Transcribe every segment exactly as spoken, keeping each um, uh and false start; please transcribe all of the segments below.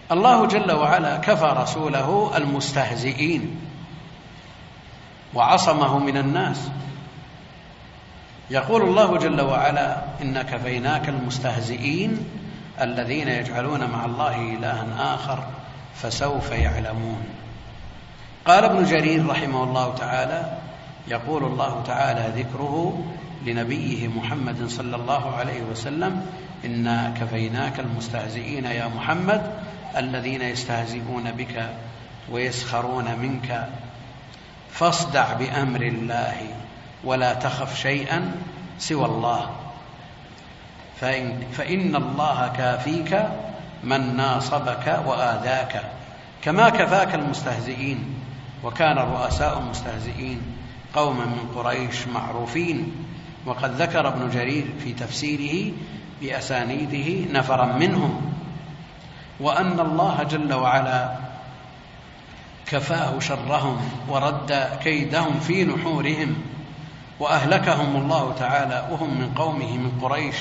الله جل وعلا كفى رسوله المستهزئين وعصمه من الناس. يقول الله جل وعلا: إن كفيناك المستهزئين الذين يجعلون مع الله إلها آخر فسوف يعلمون. قال ابن جرير رحمه الله تعالى: يقول الله تعالى ذكره لنبيه محمد صلى الله عليه وسلم: إنا كفيناك المستهزئين يا محمد الذين يستهزئون بك ويسخرون منك فاصدع بأمر الله ولا تخف شيئا سوى الله فإن, فإن الله كافيك من ناصبك وآذاك كما كفاك المستهزئين. وكان الرؤساء المستهزئين قوما من قريش معروفين. وقد ذكر ابن جرير في تفسيره بأسانيده نفرا منهم، وأن الله جل وعلا كفاه شرهم ورد كيدهم في نحورهم وأهلكهم الله تعالى وهم من قومه من قريش.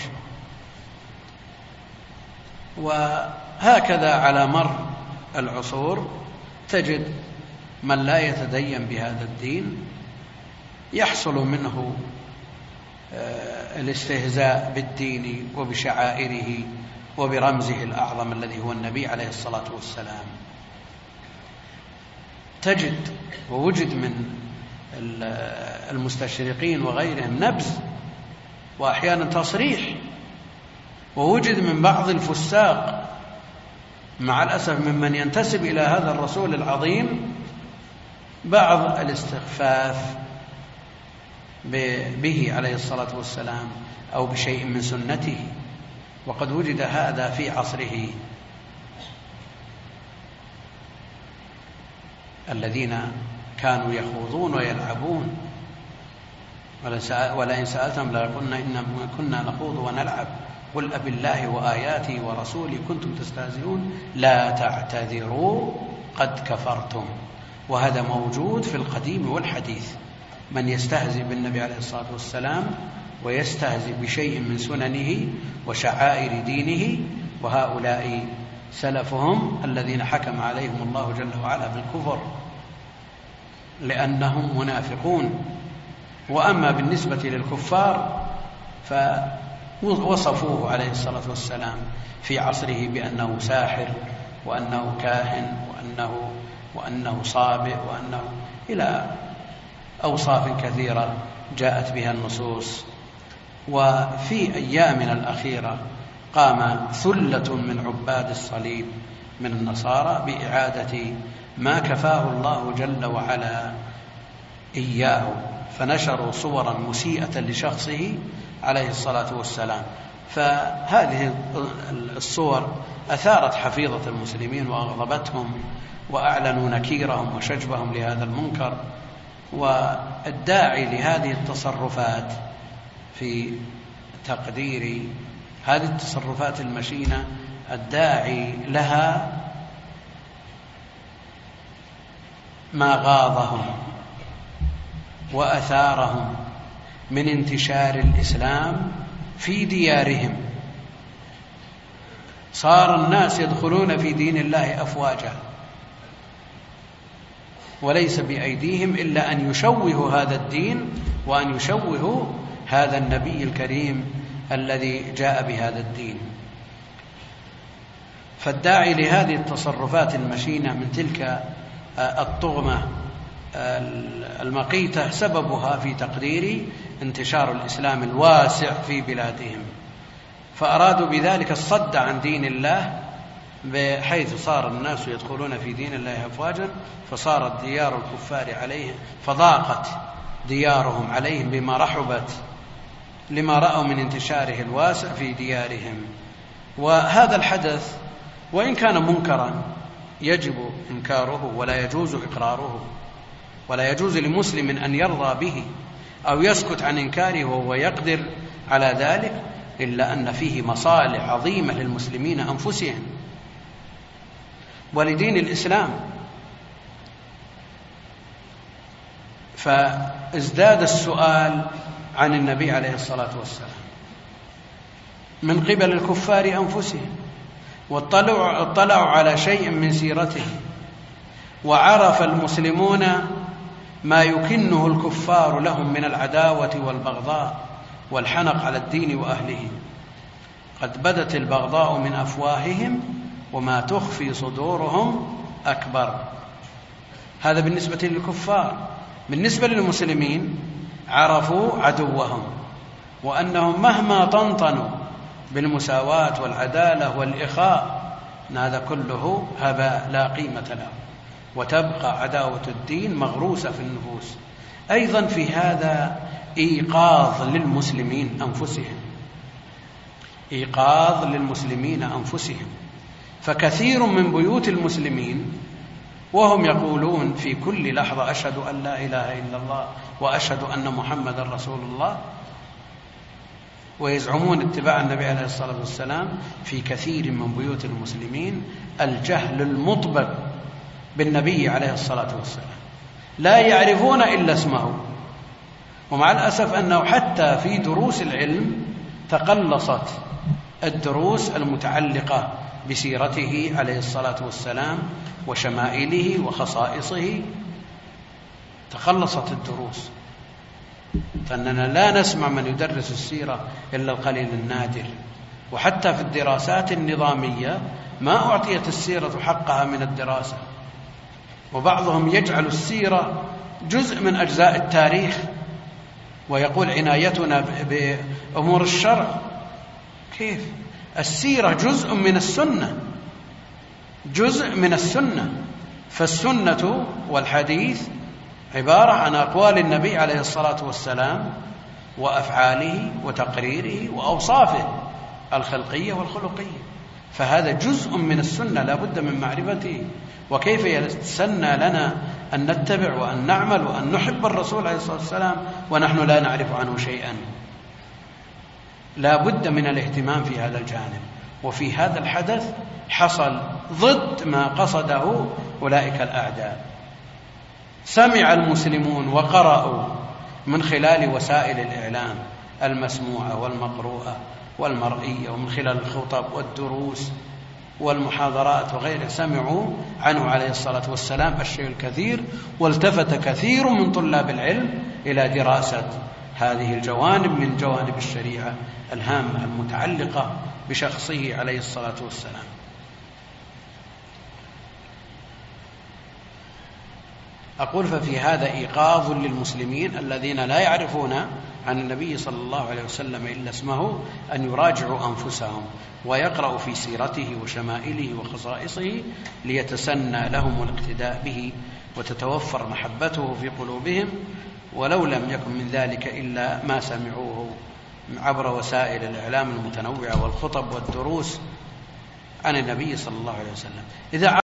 وهكذا على مر العصور تجد من لا يتدين بهذا الدين يحصل منه الاستهزاء بالدين وبشعائره وبرمزه الأعظم الذي هو النبي عليه الصلاة والسلام. تجد ووجد من المستشرقين وغيرهم نبذ وأحيانا تصريح، ووجد من بعض الفساق مع الأسف ممن ينتسب إلى هذا الرسول العظيم بعض الاستخفاف به عليه الصلاة والسلام أو بشيء من سنته، وقد وجد هذا في عصره. الذين كانوا يخوضون ويلعبون، ولئن سألتم ليقولن إنما كنا نخوض ونلعب قل أبالله وآياته ورسوله كنتم تستهزئون لا تعتذروا قد كفرتم. وهذا موجود في القديم والحديث، من يستهزئ بالنبي عليه الصلاة والسلام ويستهزئ بشيء من سننه وشعائر دينه، وهؤلاء سلفهم الذين حكم عليهم الله جل وعلا بالكفر لأنهم منافقون. وأما بالنسبة للكفار فوصفوه عليه الصلاة والسلام في عصره بأنه ساحر وأنه كاهن وأنه, وأنه صابئ وأنه إلى أوصاف كثيرة جاءت بها النصوص. وفي أيامنا الأخيرة قام ثلة من عباد الصليب من النصارى بإعادة ما كفاه الله جل وعلا إياه، فنشروا صورا مسيئة لشخصه عليه الصلاة والسلام. فهذه الصور أثارت حفيظة المسلمين وأغضبتهم وأعلنوا نكيرهم وشجبهم لهذا المنكر. والداعي لهذه التصرفات في تقدير هذه التصرفات المشينة، الداعي لها ما غاضهم وأثارهم من انتشار الإسلام في ديارهم. صار الناس يدخلون في دين الله أفواجا، وليس بأيديهم إلا أن يشوهوا هذا الدين وأن يشوهوا هذا النبي الكريم الذي جاء بهذا الدين. فالداعي لهذه التصرفات المشينة من تلك الطغمة المقيتة سببها في تقدير انتشار الإسلام الواسع في بلادهم، فأرادوا بذلك الصد عن دين الله، بحيث صار الناس يدخلون في دين الله أفواجا، فصارت ديار الكفار عليهم فضاقت ديارهم عليهم بما رحبت لما رأوا من انتشاره الواسع في ديارهم. وهذا الحدث وإن كان منكرا يجب إنكاره ولا يجوز إقراره، ولا يجوز لمسلم أن يرضى به أو يسكت عن إنكاره وهو يقدر على ذلك، إلا أن فيه مصالح عظيمة للمسلمين أنفسهم ولدين الإسلام. فازداد السؤال عن النبي عليه الصلاة والسلام من قبل الكفار أنفسهم، واطلعوا اطلعوا على شيء من سيرته، وعرف المسلمون ما يكنه الكفار لهم من العداوة والبغضاء والحنق على الدين وأهله. قد بدت البغضاء من أفواههم وما تخفي صدورهم أكبر. هذا بالنسبة للكفار. بالنسبة للمسلمين عرفوا عدوهم، وأنهم مهما طنطنوا بالمساواة والعدالة والإخاء هذا كله هباء لا قيمة له، وتبقى عداوة الدين مغروسة في النفوس. أيضا في هذا إيقاظ للمسلمين أنفسهم، إيقاظ للمسلمين أنفسهم. فكثير من بيوت المسلمين وهم يقولون في كل لحظة أشهد أن لا إله إلا الله وأشهد أن محمد رسول الله، ويزعمون اتباع النبي عليه الصلاة والسلام، في كثير من بيوت المسلمين الجهل المطبق بالنبي عليه الصلاة والسلام، لا يعرفون إلا اسمه. ومع الأسف أنه حتى في دروس العلم تقلصت الدروس المتعلقة بسيرته عليه الصلاة والسلام وشمائله وخصائصه، تقلصت الدروس، فإننا لا نسمع من يدرس السيرة إلا القليل النادر. وحتى في الدراسات النظامية ما أعطيت السيرة حقها من الدراسة، وبعضهم يجعل السيرة جزء من أجزاء التاريخ ويقول عنايتنا بأمور الشرع. كيف؟ السيرة جزء من السنة، جزء من السنة. فالسنة والحديث عبارة عن أقوال النبي عليه الصلاة والسلام وأفعاله وتقريره وأوصافه الخلقية والخلقية، فهذا جزء من السنة لا بد من معرفته. وكيف يتسنى لنا أن نتبع وأن نعمل وأن نحب الرسول عليه الصلاة والسلام ونحن لا نعرف عنه شيئا؟ لا بد من الاهتمام في هذا الجانب. وفي هذا الحدث حصل ضد ما قصده أولئك الأعداء. سمع المسلمون وقرأوا من خلال وسائل الإعلام المسموعة والمقروءة والمرئية، ومن خلال الخطب والدروس والمحاضرات وغيرها، سمعوا عنه عليه الصلاة والسلام الشيء الكثير، والتفت كثير من طلاب العلم إلى دراسة هذه الجوانب من جوانب الشريعة الهامة المتعلقة بشخصه عليه الصلاة والسلام. أقول ففي هذا إيقاظ للمسلمين الذين لا يعرفون عن النبي صلى الله عليه وسلم إلا اسمه أن يراجعوا أنفسهم ويقرأوا في سيرته وشمائله وخصائصه ليتسنى لهم الاقتداء به وتتوفر محبته في قلوبهم، ولو لم يكن من ذلك إلا ما سمعوه عبر وسائل الإعلام المتنوعة والخطب والدروس عن النبي صلى الله عليه وسلم. إذا